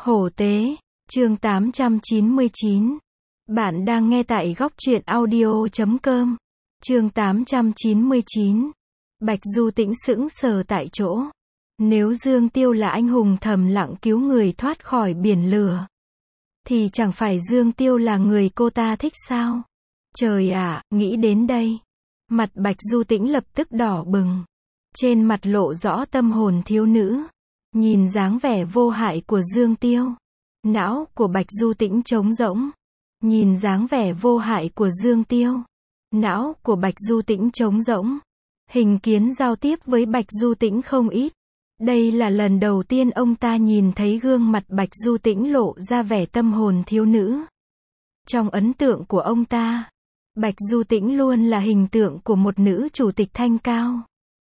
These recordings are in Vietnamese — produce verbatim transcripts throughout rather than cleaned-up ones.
Hổ tế, chương tám trăm chín mươi chín. Bạn đang nghe tại góc truyện audio chấm com. Chương tám trăm chín mươi chín. Bạch Du Tĩnh sững sờ tại chỗ. Nếu Dương Tiêu là anh hùng thầm lặng cứu người thoát khỏi biển lửa, thì chẳng phải Dương Tiêu là người cô ta thích sao? Trời ạ, nghĩ đến đây, mặt Bạch Du Tĩnh lập tức đỏ bừng. Trên mặt lộ rõ tâm hồn thiếu nữ. Nhìn dáng vẻ vô hại của Dương Tiêu, não của Bạch Du Tĩnh trống rỗng. Nhìn dáng vẻ vô hại của Dương Tiêu, não của Bạch Du Tĩnh trống rỗng. Hình Kiến giao tiếp với Bạch Du Tĩnh không ít. Đây là lần đầu tiên ông ta nhìn thấy gương mặt Bạch Du Tĩnh lộ ra vẻ tâm hồn thiếu nữ. Trong ấn tượng của ông ta, Bạch Du Tĩnh luôn là hình tượng của một nữ chủ tịch thanh cao,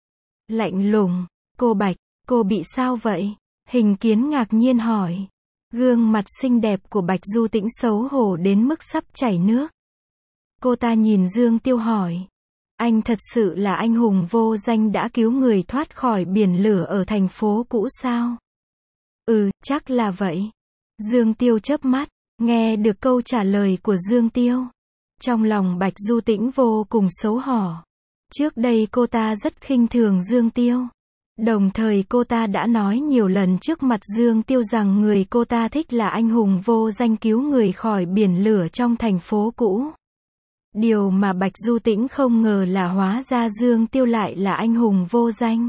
lạnh lùng. Cô Bạch, cô bị sao vậy? Hình Kiến ngạc nhiên hỏi. Gương mặt xinh đẹp của Bạch Du Tĩnh xấu hổ đến mức sắp chảy nước. Cô ta nhìn Dương Tiêu hỏi. Anh thật sự là anh hùng vô danh đã cứu người thoát khỏi biển lửa ở thành phố cũ sao? Ừ, chắc là vậy. Dương Tiêu chớp mắt, nghe được câu trả lời của Dương Tiêu. Trong lòng Bạch Du Tĩnh vô cùng xấu hổ. Trước đây cô ta rất khinh thường Dương Tiêu. Đồng thời cô ta đã nói nhiều lần trước mặt Dương Tiêu rằng người cô ta thích là anh hùng vô danh cứu người khỏi biển lửa trong thành phố cũ. Điều mà Bạch Du Tĩnh không ngờ là hóa ra Dương Tiêu lại là anh hùng vô danh,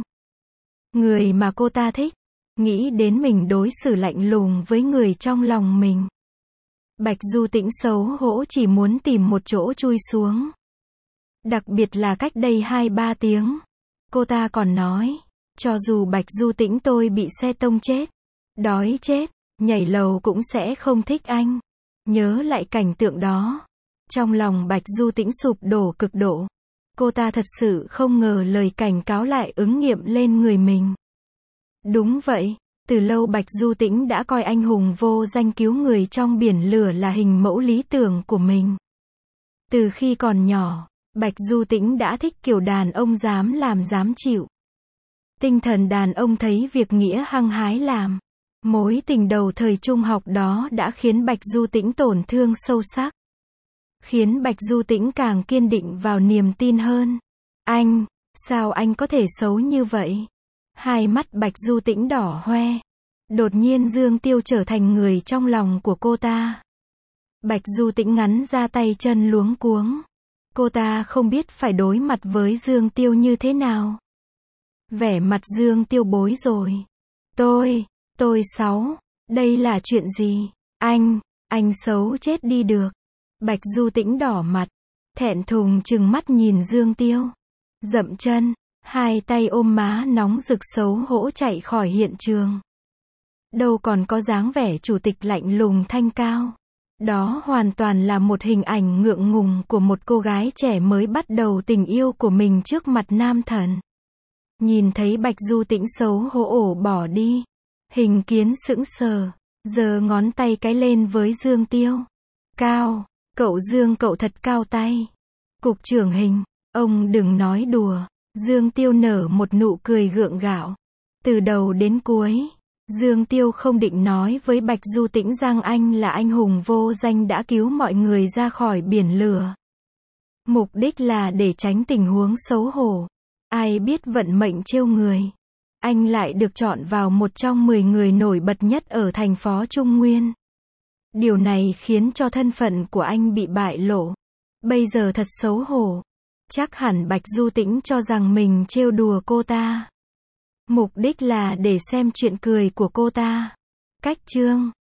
người mà cô ta thích. Nghĩ đến mình đối xử lạnh lùng với người trong lòng mình, Bạch Du Tĩnh xấu hổ chỉ muốn tìm một chỗ chui xuống. Đặc biệt là cách đây hai ba tiếng, cô ta còn nói, cho dù Bạch Du Tĩnh tôi bị xe tông chết, đói chết, nhảy lầu cũng sẽ không thích anh. Nhớ lại cảnh tượng đó, trong lòng Bạch Du Tĩnh sụp đổ cực độ. Cô ta thật sự không ngờ lời cảnh cáo lại ứng nghiệm lên người mình. Đúng vậy, từ lâu Bạch Du Tĩnh đã coi anh hùng vô danh cứu người trong biển lửa là hình mẫu lý tưởng của mình. Từ khi còn nhỏ, Bạch Du Tĩnh đã thích kiểu đàn ông dám làm dám chịu. Tinh thần đàn ông thấy việc nghĩa hăng hái làm. Mối tình đầu thời trung học đó đã khiến Bạch Du Tĩnh tổn thương sâu sắc. Khiến Bạch Du Tĩnh càng kiên định vào niềm tin hơn. Anh, sao anh có thể xấu như vậy? Hai mắt Bạch Du Tĩnh đỏ hoe. Đột nhiên Dương Tiêu trở thành người trong lòng của cô ta. Bạch Du Tĩnh ngắn ra tay chân luống cuống. Cô ta không biết phải đối mặt với Dương Tiêu như thế nào. Vẻ mặt Dương Tiêu bối rồi. Tôi, tôi xấu, đây là chuyện gì? Anh, anh xấu chết đi được. Bạch Du Tĩnh đỏ mặt, thẹn thùng trừng mắt nhìn Dương Tiêu. Dậm chân, hai tay ôm má nóng rực xấu hổ chạy khỏi hiện trường. Đâu còn có dáng vẻ chủ tịch lạnh lùng thanh cao. Đó hoàn toàn là một hình ảnh ngượng ngùng của một cô gái trẻ mới bắt đầu tình yêu của mình trước mặt nam thần. Nhìn thấy Bạch Du Tĩnh xấu hổ ổ bỏ đi, Hình Kiến sững sờ, giơ ngón tay cái lên với Dương Tiêu. Cao, cậu Dương cậu thật cao tay. Cục trưởng Hình, ông đừng nói đùa. Dương Tiêu nở một nụ cười gượng gạo. Từ đầu đến cuối, Dương Tiêu không định nói với Bạch Du Tĩnh rằng anh là anh hùng vô danh đã cứu mọi người ra khỏi biển lửa. Mục đích là để tránh tình huống xấu hổ. Ai biết vận mệnh trêu người. Anh lại được chọn vào một trong mười người nổi bật nhất ở thành phố Trung Nguyên. Điều này khiến cho thân phận của anh bị bại lộ. Bây giờ thật xấu hổ. Chắc hẳn Bạch Du Tĩnh cho rằng mình trêu đùa cô ta. Mục đích là để xem chuyện cười của cô ta. Cách chương